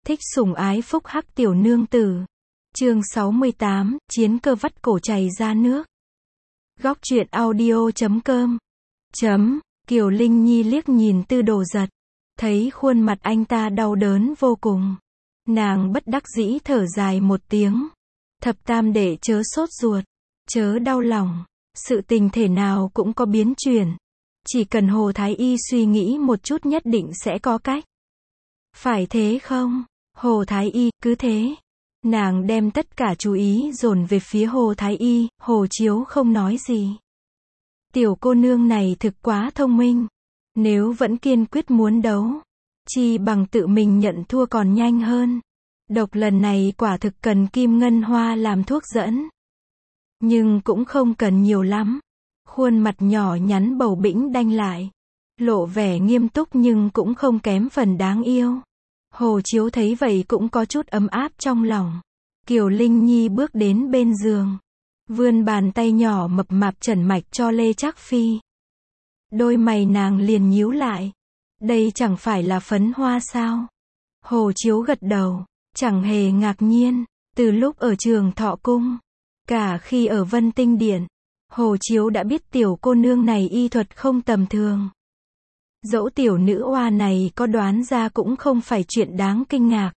Thích sủng ái phúc hắc tiểu nương tử. Chương 68, chiến cơ vắt cổ chảy ra nước. Góc truyện audio.com. Kiều Linh Nhi liếc nhìn Tư Đồ Giật, thấy khuôn mặt anh ta đau đớn vô cùng. Nàng bất đắc dĩ thở dài một tiếng. Thập tam đệ chớ sốt ruột, chớ đau lòng, sự tình thể nào cũng có biến chuyển. Chỉ cần Hồ Thái Y suy nghĩ một chút nhất định sẽ có cách. Phải thế không? Hồ Thái Y, cứ thế. Nàng đem tất cả chú ý dồn về phía Hồ Thái Y, Hồ Chiếu không nói gì. Tiểu cô nương này thực quá thông minh. Nếu vẫn kiên quyết muốn đấu, chi bằng tự mình nhận thua còn nhanh hơn. Độc lần này quả thực cần Kim Ngân Hoa làm thuốc dẫn. Nhưng cũng không cần nhiều lắm. Khuôn mặt nhỏ nhắn bầu bĩnh đanh lại, lộ vẻ nghiêm túc nhưng cũng không kém phần đáng yêu. Hồ Chiếu thấy vậy cũng có chút ấm áp trong lòng. Kiều Linh Nhi bước đến bên giường, vươn bàn tay nhỏ mập mạp chẩn mạch cho Lê Trác Phi. Đôi mày nàng liền nhíu lại. Đây chẳng phải là phấn hoa sao? Hồ Chiếu gật đầu, chẳng hề ngạc nhiên. Từ lúc ở Trường Thọ Cung, cả khi ở Vân Tinh Điện, Hồ Chiếu đã biết tiểu cô nương này y thuật không tầm thường. Dẫu tiểu nữ oa này có đoán ra cũng không phải chuyện đáng kinh ngạc.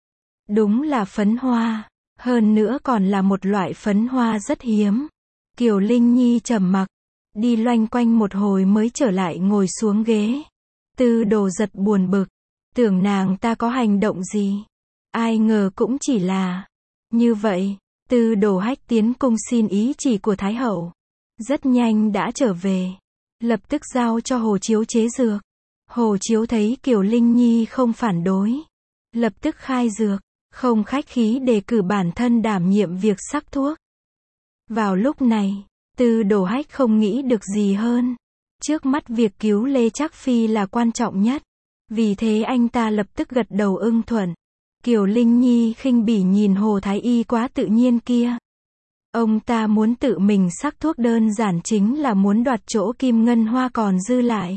Đúng là phấn hoa, hơn nữa còn là một loại phấn hoa rất hiếm. Kiều Linh Nhi trầm mặc, đi loanh quanh một hồi mới trở lại ngồi xuống ghế. Tư Đồ Giật buồn bực, tưởng nàng ta có hành động gì. Ai ngờ cũng chỉ là như vậy. Tư Đồ Hách tiến cung xin ý chỉ của Thái Hậu. Rất nhanh đã trở về, lập tức giao cho Hồ Chiếu chế dược. Hồ Chiếu thấy Kiều Linh Nhi không phản đối, lập tức khai dược, không khách khí đề cử bản thân đảm nhiệm việc sắc thuốc. Vào lúc này, Tư Đồ Hách không nghĩ được gì hơn. Trước mắt việc cứu Lê Trác Phi là quan trọng nhất. Vì thế anh ta lập tức gật đầu ưng thuận. Kiều Linh Nhi khinh bỉ nhìn Hồ Thái Y quá tự nhiên kia. Ông ta muốn tự mình sắc thuốc đơn giản chính là muốn đoạt chỗ Kim Ngân Hoa còn dư lại.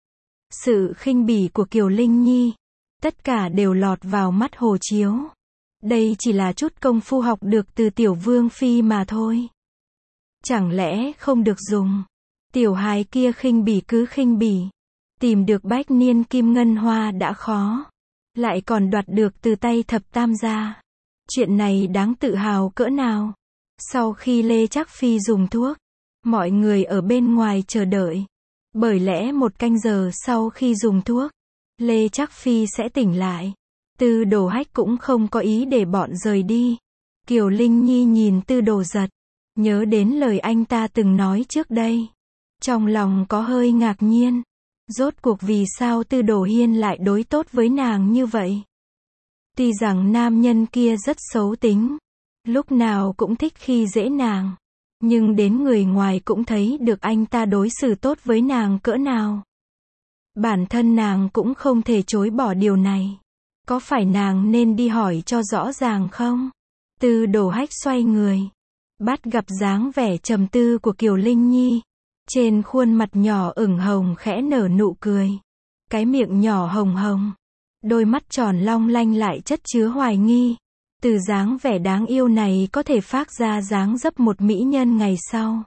Sự khinh bỉ của Kiều Linh Nhi, tất cả đều lọt vào mắt Hồ Chiếu. Đây chỉ là chút công phu học được từ tiểu vương phi mà thôi. Chẳng lẽ không được dùng? Tiểu hài kia khinh bỉ cứ khinh bỉ. Tìm được bách niên Kim Ngân Hoa đã khó, lại còn đoạt được từ tay thập tam gia. Chuyện này đáng tự hào cỡ nào? Sau khi Lê Trác Phi dùng thuốc, mọi người ở bên ngoài chờ đợi. Bởi lẽ 1 canh giờ sau khi dùng thuốc, Lê Trác Phi sẽ tỉnh lại. Tư Đồ Hách cũng không có ý để bọn rời đi. Kiều Linh Nhi nhìn Tư Đồ Giật, nhớ đến lời anh ta từng nói trước đây. Trong lòng có hơi ngạc nhiên. Rốt cuộc vì sao Tư Đồ Hiên lại đối tốt với nàng như vậy? Tuy rằng nam nhân kia rất xấu tính, lúc nào cũng thích khi dễ nàng, nhưng đến người ngoài cũng thấy được anh ta đối xử tốt với nàng cỡ nào. Bản thân nàng cũng không thể chối bỏ điều này. Có phải nàng nên đi hỏi cho rõ ràng không? Tư Đồ Hách xoay người, bắt gặp dáng vẻ trầm tư của Kiều Linh Nhi. Trên khuôn mặt nhỏ ửng hồng khẽ nở nụ cười. Cái miệng nhỏ hồng hồng, đôi mắt tròn long lanh lại chất chứa hoài nghi. Từ dáng vẻ đáng yêu này có thể phác ra dáng dấp một mỹ nhân ngày sau.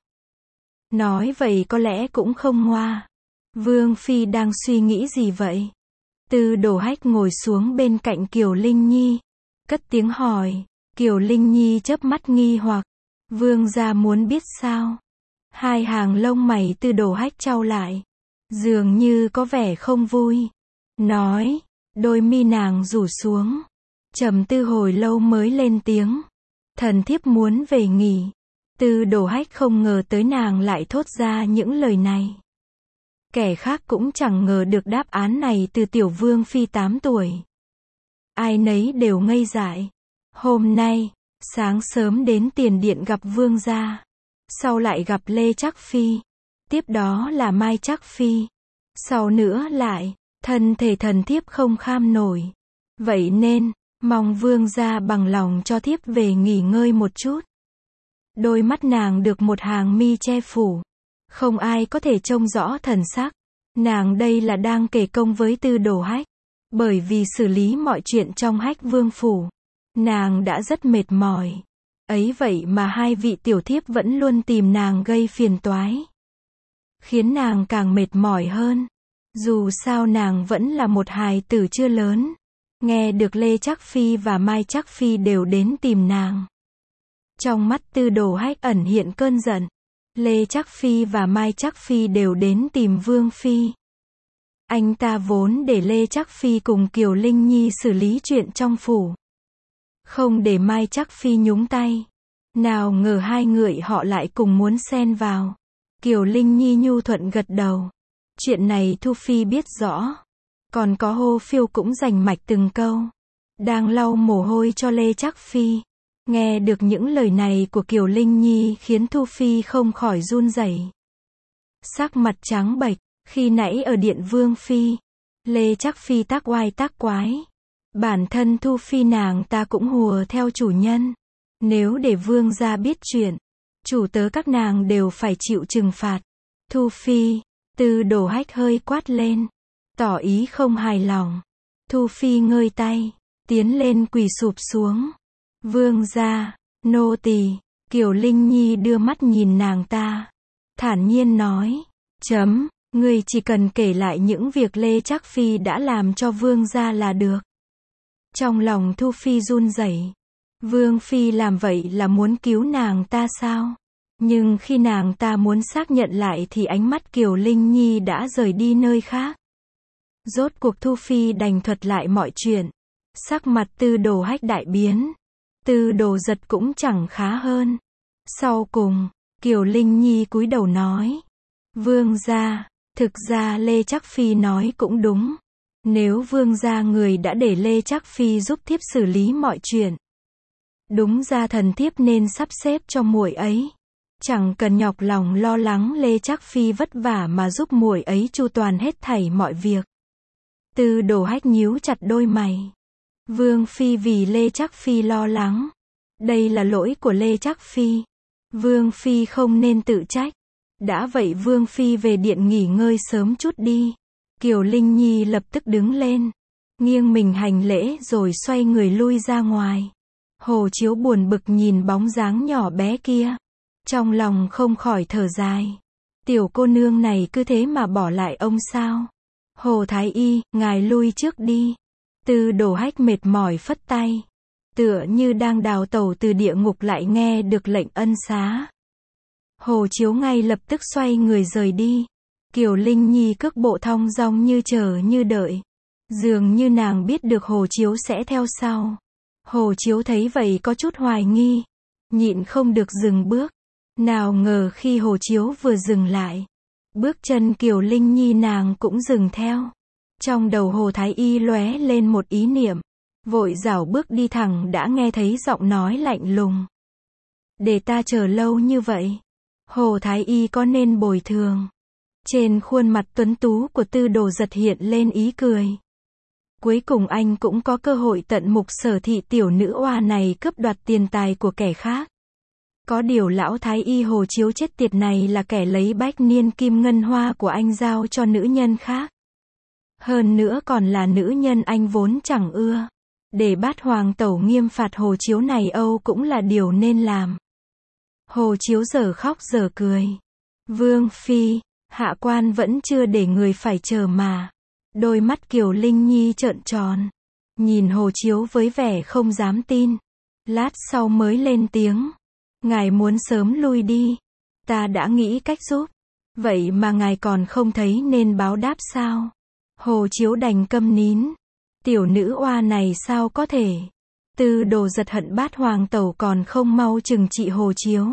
Nói vậy có lẽ cũng không ngoa. Vương Phi đang suy nghĩ gì vậy? Tư Đồ Hách ngồi xuống bên cạnh Kiều Linh Nhi, cất tiếng hỏi. Kiều Linh Nhi chớp mắt nghi hoặc. Vương gia muốn biết sao? Hai hàng lông mày Tư Đồ Hách chau lại, dường như có vẻ không vui. Nói, đôi mi nàng rủ xuống, trầm tư hồi lâu mới lên tiếng. Thần thiếp muốn về nghỉ. Tư Đồ Hách không ngờ tới nàng lại thốt ra những lời này. Kẻ khác cũng chẳng ngờ được đáp án này từ tiểu vương phi 8 tuổi. Ai nấy đều ngây dại. Hôm nay, sáng sớm đến tiền điện gặp vương gia. Sau lại gặp Lê Trác Phi. Tiếp đó là Mai Trác Phi. Sau nữa lại, thân thể thần thiếp không kham nổi. Vậy nên, mong vương gia bằng lòng cho thiếp về nghỉ ngơi một chút. Đôi mắt nàng được một hàng mi che phủ. Không ai có thể trông rõ thần sắc. Nàng đây là đang kể công với Tư Đồ Hách. Bởi vì xử lý mọi chuyện trong Hách Vương phủ, nàng đã rất mệt mỏi. Ấy vậy mà hai vị tiểu thiếp vẫn luôn tìm nàng gây phiền toái, khiến nàng càng mệt mỏi hơn. Dù sao nàng vẫn là một hài tử chưa lớn. Nghe được Lê Trác Phi và Mai Trác Phi đều đến tìm nàng, trong mắt Tư Đồ Hách ẩn hiện cơn giận. Lê Trác Phi và Mai Trác Phi đều đến tìm Vương Phi. Anh ta vốn để Lê Trác Phi cùng Kiều Linh Nhi xử lý chuyện trong phủ, không để Mai Trác Phi nhúng tay. Nào ngờ hai người họ lại cùng muốn xen vào. Kiều Linh Nhi nhu thuận gật đầu. Chuyện này Thu Phi biết rõ. Còn có Hô Phiêu cũng rành mạch từng câu. Đang lau mồ hôi cho Lê Trác Phi. Nghe được những lời này của Kiều Linh Nhi khiến Thu Phi không khỏi run rẩy. Sắc mặt trắng bệch. Khi nãy ở điện Vương Phi, Lê Trác Phi tác oai tác quái. Bản thân Thu Phi nàng ta cũng hùa theo chủ nhân. Nếu để Vương gia biết chuyện, chủ tớ các nàng đều phải chịu trừng phạt. Thu Phi, Tư Đồ Hách hơi quát lên, tỏ ý không hài lòng. Thu Phi ngơi tay, tiến lên quỳ sụp xuống. Vương gia, nô tỳ. Kiều Linh Nhi đưa mắt nhìn nàng ta, thản nhiên nói, ngươi chỉ cần kể lại những việc Lê Trác Phi đã làm cho Vương gia là được. Trong lòng Thu Phi run rẩy. Vương Phi làm vậy là muốn cứu nàng ta sao? Nhưng khi nàng ta muốn xác nhận lại thì ánh mắt Kiều Linh Nhi đã rời đi nơi khác. Rốt cuộc Thu Phi đành thuật lại mọi chuyện. Sắc mặt Tư Đồ Hách đại biến. Tư Đồ Giật cũng chẳng khá hơn. Sau cùng, Kiều Linh Nhi cúi đầu nói, Vương gia, thực ra Lê Trác Phi nói cũng đúng. Nếu Vương gia người đã để Lê Trác Phi giúp thiếp xử lý mọi chuyện, đúng ra thần thiếp nên sắp xếp cho muội ấy. Chẳng cần nhọc lòng lo lắng Lê Trác Phi vất vả mà giúp muội ấy chu toàn hết thảy mọi việc. Tư Đồ Hách nhíu chặt đôi mày. Vương Phi vì Lê Trác Phi lo lắng. Đây là lỗi của Lê Trác Phi. Vương Phi không nên tự trách. Đã vậy Vương Phi về điện nghỉ ngơi sớm chút đi. Kiều Linh Nhi lập tức đứng lên, nghiêng mình hành lễ rồi xoay người lui ra ngoài. Hồ Chiếu buồn bực nhìn bóng dáng nhỏ bé kia, trong lòng không khỏi thở dài. Tiểu cô nương này cứ thế mà bỏ lại ông sao? Hồ Thái Y, ngài lui trước đi. Tư Đồ Hách mệt mỏi phất tay, tựa như đang đào tẩu từ địa ngục lại nghe được lệnh ân xá. Hồ Chiếu ngay lập tức xoay người rời đi. Kiều Linh Nhi cước bộ thong dong như chờ như đợi. Dường như nàng biết được Hồ Chiếu sẽ theo sau. Hồ Chiếu thấy vậy có chút hoài nghi, nhịn không được dừng bước. Nào ngờ khi Hồ Chiếu vừa dừng lại, bước chân Kiều Linh Nhi nàng cũng dừng theo. Trong đầu Hồ Thái Y lóe lên một ý niệm, vội rảo bước đi thẳng đã nghe thấy giọng nói lạnh lùng. Để ta chờ lâu như vậy, Hồ Thái Y có nên bồi thường? Trên khuôn mặt tuấn tú của Tư Đồ Giật hiện lên ý cười. Cuối cùng anh cũng có cơ hội tận mục Sở Thị tiểu nữ oa này cướp đoạt tiền tài của kẻ khác. Có điều lão Thái Y Hồ Chiếu chết tiệt này là kẻ lấy bách niên kim ngân hoa của anh giao cho nữ nhân khác. Hơn nữa còn là nữ nhân anh vốn chẳng ưa. Để Bát Hoàng tẩu nghiêm phạt Hồ Chiếu này Âu cũng là điều nên làm. Hồ Chiếu giờ khóc giờ cười. Vương Phi, hạ quan vẫn chưa để người phải chờ mà. Đôi mắt Kiều Linh Nhi trợn tròn, nhìn Hồ Chiếu với vẻ không dám tin. Lát sau mới lên tiếng. Ngài muốn sớm lui đi. Ta đã nghĩ cách giúp. Vậy mà ngài còn không thấy nên báo đáp sao? Hồ Chiếu đành câm nín. Tiểu nữ oa này sao có thể? Tư Đồ Giật hận Bát Hoàng tẩu còn không mau trừng trị Hồ Chiếu.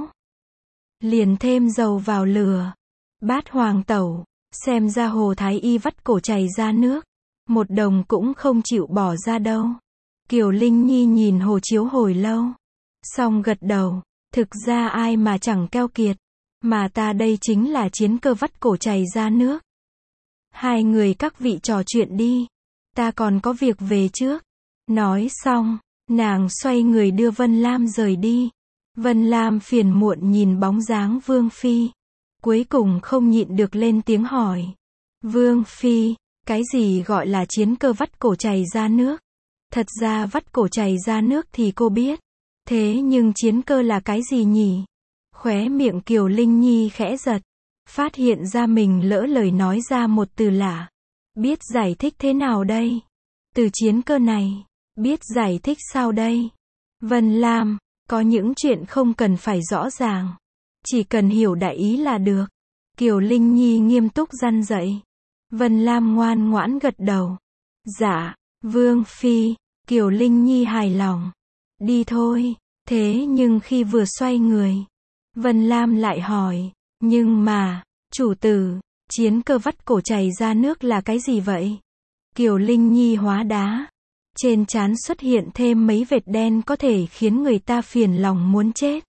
Liền thêm dầu vào lửa. Bát Hoàng tẩu, xem ra Hồ Thái Y vắt cổ chảy ra nước. Một đồng cũng không chịu bỏ ra đâu. Kiều Linh Nhi nhìn Hồ Chiếu hồi lâu, xong gật đầu. Thực ra ai mà chẳng keo kiệt. Mà ta đây chính là chiến cơ vắt cổ chảy ra nước. Hai người các vị trò chuyện đi. Ta còn có việc về trước. Nói xong, nàng xoay người đưa Vân Lam rời đi. Vân Lam phiền muộn nhìn bóng dáng Vương Phi. Cuối cùng không nhịn được lên tiếng hỏi. Vương Phi, Cái gì gọi là chiến cơ vắt cổ chảy ra nước? Thật ra vắt cổ chảy ra nước thì cô biết. Thế nhưng chiến cơ là cái gì nhỉ? Khóe miệng Kiều Linh Nhi khẽ giật. Phát hiện ra mình lỡ lời nói ra một từ lạ. Biết giải thích thế nào đây? Từ chiến cơ này. Biết giải thích sao đây? Vân Lam, có những chuyện không cần phải rõ ràng. Chỉ cần hiểu đại ý là được. Kiều Linh Nhi nghiêm túc răn dạy. Vân Lam ngoan ngoãn gật đầu. Dạ, Vương Phi. Kiều Linh Nhi hài lòng. Đi thôi. Thế nhưng khi vừa xoay người, Vân Lam lại hỏi. Nhưng mà, chủ tử, chiến cơ vắt cổ chảy ra nước là cái gì vậy? Kiều Linh Nhi hóa đá. Trên trán xuất hiện thêm mấy vệt đen có thể khiến người ta phiền lòng muốn chết.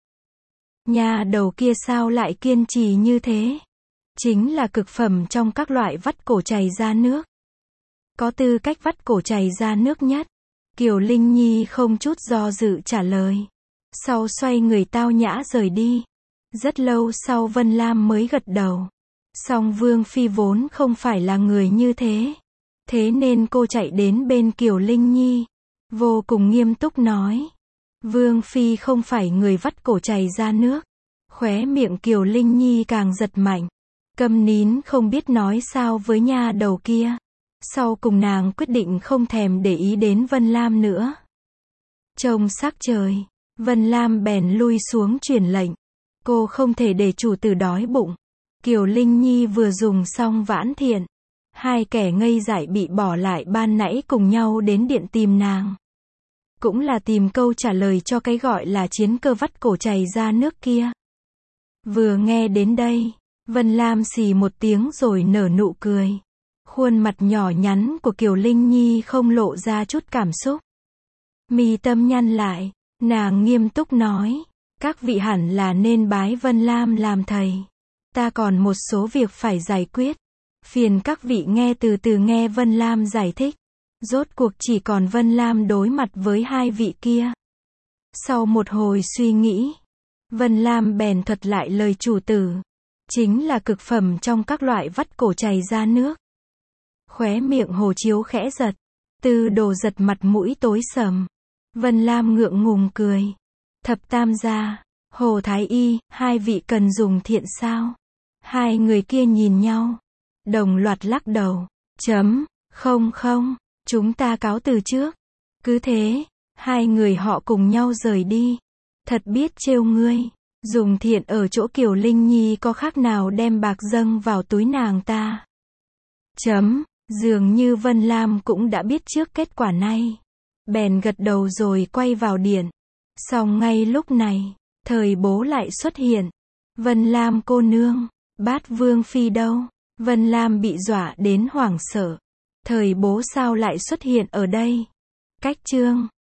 Nhà đầu kia sao lại kiên trì như thế? Chính là cực phẩm trong các loại vắt cổ chảy ra nước. Có tư cách vắt cổ chảy ra nước nhất. Kiều Linh Nhi không chút do dự trả lời. Sau xoay người tao nhã rời đi. Rất lâu sau Vân Lam mới gật đầu. Song Vương Phi vốn không phải là người như thế. Thế nên cô chạy đến bên Kiều Linh Nhi. Vô cùng nghiêm túc nói. Vương Phi không phải người vắt cổ chảy ra nước. Khóe miệng Kiều Linh Nhi càng giật mạnh. Câm nín không biết nói sao với nha đầu kia. Sau cùng nàng quyết định không thèm để ý đến Vân Lam nữa. Trông sắc trời, Vân Lam bèn lui xuống truyền lệnh. Cô không thể để chủ tử đói bụng. Kiều Linh Nhi vừa dùng xong vãn thiện. Hai kẻ ngây dại bị bỏ lại ban nãy cùng nhau đến điện tìm nàng. Cũng là tìm câu trả lời cho cái gọi là chiến cơ vắt cổ chảy ra nước kia. Vừa nghe đến đây, Vân Lam xì một tiếng rồi nở nụ cười. Khuôn mặt nhỏ nhắn của Kiều Linh Nhi không lộ ra chút cảm xúc. Mi tâm nhăn lại, nàng nghiêm túc nói. Các vị hẳn là nên bái Vân Lam làm thầy. Ta còn một số việc phải giải quyết. Phiền các vị nghe từ từ nghe Vân Lam giải thích. Rốt cuộc chỉ còn Vân Lam đối mặt với hai vị kia. Sau một hồi suy nghĩ, Vân Lam bèn thuật lại lời chủ tử. Chính là cực phẩm trong các loại vắt cổ chảy ra nước. Khóe miệng Hồ Chiếu khẽ giật. Tư Đồ giật mặt mũi tối sầm. Vân Lam ngượng ngùng cười. Thập tam gia, Hồ Thái Y, hai vị cần dùng thiện sao? Hai người kia nhìn nhau. Đồng loạt lắc đầu. Không, chúng ta cáo từ trước. Cứ thế, hai người họ cùng nhau rời đi. Thật biết trêu ngươi. Dùng thiện ở chỗ Kiều Linh Nhi có khác nào đem bạc dâng vào túi nàng ta. Dường như Vân Lam cũng đã biết trước kết quả này. Bèn gật đầu rồi quay vào điện. Song ngay lúc này, Thời Bố lại xuất hiện. Vân Lam cô nương, Bát Vương Phi đâu? Vân Lam bị dọa đến hoảng sợ. Thời Bố sao lại xuất hiện ở đây? Cách chương